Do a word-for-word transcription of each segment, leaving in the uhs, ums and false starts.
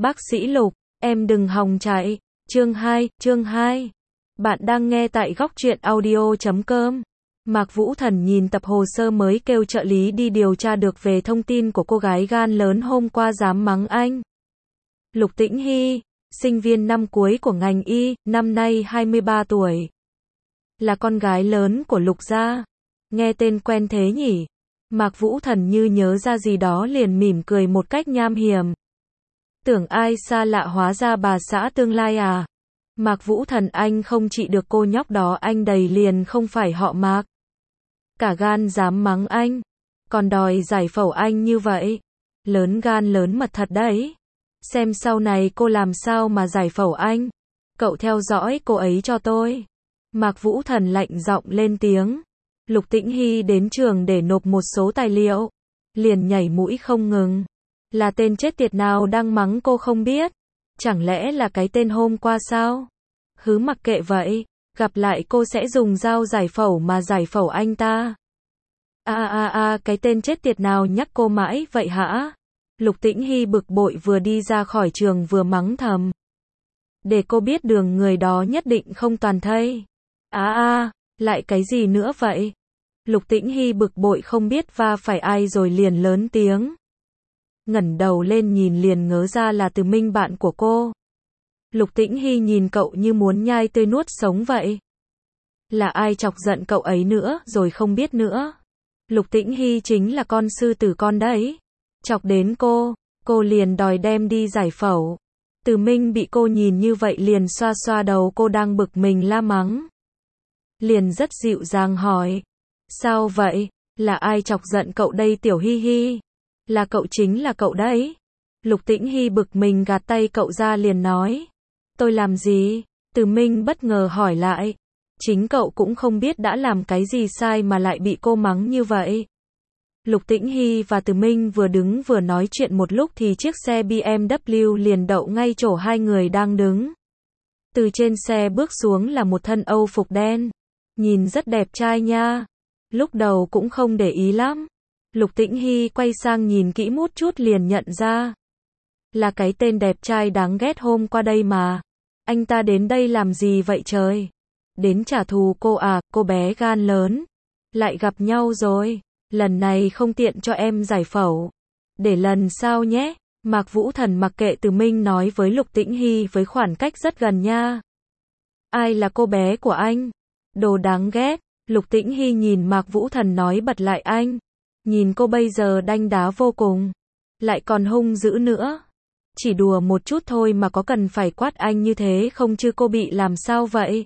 Bác sĩ Lục, em đừng hòng chạy. Chương hai, chương hai. Bạn đang nghe tại góc truyện audio chấm com. Mạc Vũ Thần nhìn tập hồ sơ mới kêu trợ lý đi điều tra được về thông tin của cô gái gan lớn hôm qua dám mắng anh. Lục Tĩnh Hy, sinh viên năm cuối của ngành y, năm nay hai mươi ba tuổi. Là con gái lớn của Lục gia. Nghe tên quen thế nhỉ? Mạc Vũ Thần như nhớ ra gì đó liền mỉm cười một cách nham hiểm. Tưởng ai xa lạ hóa ra bà xã tương lai à? Mạc Vũ Thần anh không trị được cô nhóc đó anh đầy liền không phải họ Mạc. Cả gan dám mắng anh. Còn đòi giải phẫu anh như vậy. Lớn gan lớn mật thật đấy. Xem sau này cô làm sao mà giải phẫu anh. Cậu theo dõi cô ấy cho tôi. Mạc Vũ Thần lạnh giọng lên tiếng. Lục Tĩnh Hy đến trường để nộp một số tài liệu. Liền nhảy mũi không ngừng. Là tên chết tiệt nào đang mắng cô không biết? Chẳng lẽ là cái tên hôm qua sao? Hứ mặc kệ vậy, gặp lại cô sẽ dùng dao giải phẫu mà giải phẫu anh ta. A a a cái tên chết tiệt nào nhắc cô mãi vậy hả? Lục Tĩnh Hy bực bội vừa đi ra khỏi trường vừa mắng thầm. Để cô biết đường người đó nhất định không toàn thây. A a, lại cái gì nữa vậy? Lục Tĩnh Hy bực bội không biết va phải ai rồi liền lớn tiếng. Ngẩng đầu lên nhìn liền ngớ ra là Từ Minh bạn của cô. Lục Tĩnh Hy nhìn cậu như muốn nhai tươi nuốt sống vậy. Là ai chọc giận cậu ấy nữa rồi không biết nữa. Lục Tĩnh Hy chính là con sư tử con đấy. Chọc đến cô, cô liền đòi đem đi giải phẫu. Từ Minh bị cô nhìn như vậy liền xoa xoa đầu cô đang bực mình la mắng. Liền rất dịu dàng hỏi. Sao vậy? Là ai chọc giận cậu đây Tiểu Hy Hy? Là cậu chính là cậu đấy. Lục Tĩnh Hy bực mình gạt tay cậu ra liền nói. Tôi làm gì? Từ Minh bất ngờ hỏi lại. Chính cậu cũng không biết đã làm cái gì sai mà lại bị cô mắng như vậy. Lục Tĩnh Hy và Từ Minh vừa đứng vừa nói chuyện một lúc thì chiếc xe bê em vê liền đậu ngay chỗ hai người đang đứng. Từ trên xe bước xuống là một thân Âu phục đen. Nhìn rất đẹp trai nha. Lúc đầu cũng không để ý lắm. Lục Tĩnh Hy quay sang nhìn kỹ một chút liền nhận ra. Là cái tên đẹp trai đáng ghét hôm qua đây mà. Anh ta đến đây làm gì vậy trời? Đến trả thù cô à, cô bé gan lớn. Lại gặp nhau rồi. Lần này không tiện cho em giải phẫu. Để lần sau nhé. Mạc Vũ Thần mặc kệ Từ Minh nói với Lục Tĩnh Hy với khoảng cách rất gần nha. Ai là cô bé của anh? Đồ đáng ghét. Lục Tĩnh Hy nhìn Mạc Vũ Thần nói bật lại anh. Nhìn cô bây giờ đanh đá vô cùng. Lại còn hung dữ nữa. Chỉ đùa một chút thôi mà có cần phải quát anh như thế không chứ cô bị làm sao vậy?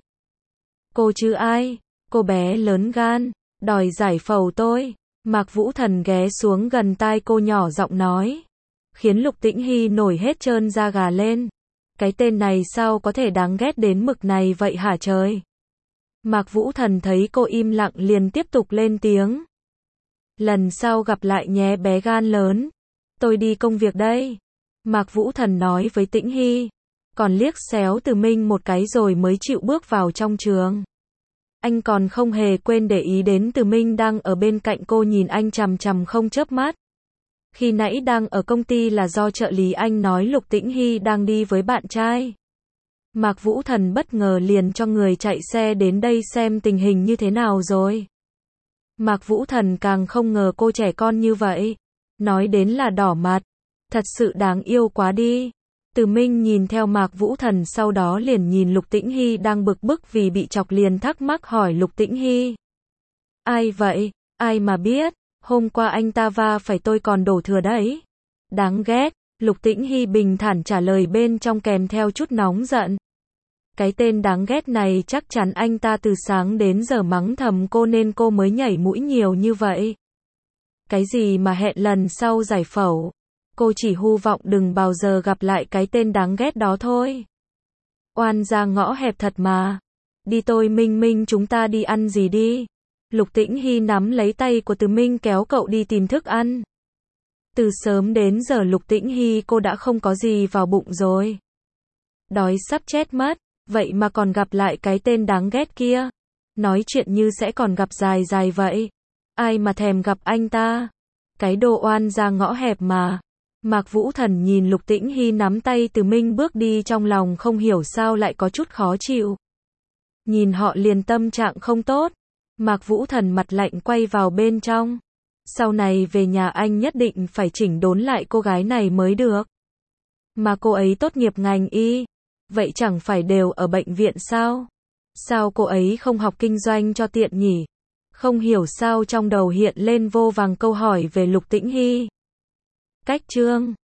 Cô chứ ai? Cô bé lớn gan. Đòi giải phẫu tôi. Mạc Vũ Thần ghé xuống gần tai cô nhỏ giọng nói. Khiến Lục Tĩnh Hy nổi hết trơn da gà lên. Cái tên này sao có thể đáng ghét đến mực này vậy hả trời? Mạc Vũ Thần thấy cô im lặng liền tiếp tục lên tiếng. Lần sau gặp lại nhé bé gan lớn. Tôi đi công việc đây. Mạc Vũ Thần nói với Tĩnh Hy. Còn liếc xéo Từ Minh một cái rồi mới chịu bước vào trong trường. Anh còn không hề quên để ý đến Từ Minh đang ở bên cạnh cô nhìn anh chằm chằm không chớp mắt. Khi nãy đang ở công ty là do trợ lý anh nói Lục Tĩnh Hy đang đi với bạn trai. Mạc Vũ Thần bất ngờ liền cho người chạy xe đến đây xem tình hình như thế nào rồi. Mạc Vũ Thần càng không ngờ cô trẻ con như vậy. Nói đến là đỏ mặt. Thật sự đáng yêu quá đi. Từ Minh nhìn theo Mạc Vũ Thần sau đó liền nhìn Lục Tĩnh Hy đang bực bức vì bị chọc liền thắc mắc hỏi Lục Tĩnh Hy. Ai vậy? Ai mà biết? Hôm qua anh ta va phải tôi còn đổ thừa đấy. Đáng ghét. Lục Tĩnh Hy bình thản trả lời bên trong kèm theo chút nóng giận. Cái tên đáng ghét này chắc chắn anh ta từ sáng đến giờ mắng thầm cô nên cô mới nhảy mũi nhiều như vậy. Cái gì mà hẹn lần sau giải phẫu. Cô chỉ hy vọng đừng bao giờ gặp lại cái tên đáng ghét đó thôi. Oan ra ngõ hẹp thật mà. Đi tôi Minh Minh chúng ta đi ăn gì đi. Lục Tĩnh Hy nắm lấy tay của Từ Minh kéo cậu đi tìm thức ăn. Từ sớm đến giờ Lục Tĩnh Hy cô đã không có gì vào bụng rồi. Đói sắp chết mất. Vậy mà còn gặp lại cái tên đáng ghét kia. Nói chuyện như sẽ còn gặp dài dài vậy. Ai mà thèm gặp anh ta. Cái đồ oan ra ngõ hẹp mà. Mạc Vũ Thần nhìn Lục Tĩnh Hy nắm tay Từ Minh bước đi trong lòng không hiểu sao lại có chút khó chịu. Nhìn họ liền tâm trạng không tốt. Mạc Vũ Thần mặt lạnh quay vào bên trong. Sau này về nhà anh nhất định phải chỉnh đốn lại cô gái này mới được. Mà cô ấy tốt nghiệp ngành y. Vậy chẳng phải đều ở bệnh viện sao? Sao cô ấy không học kinh doanh cho tiện nhỉ? Không hiểu sao trong đầu hiện lên vô vàn câu hỏi về Lục Tĩnh Hy. Cách chương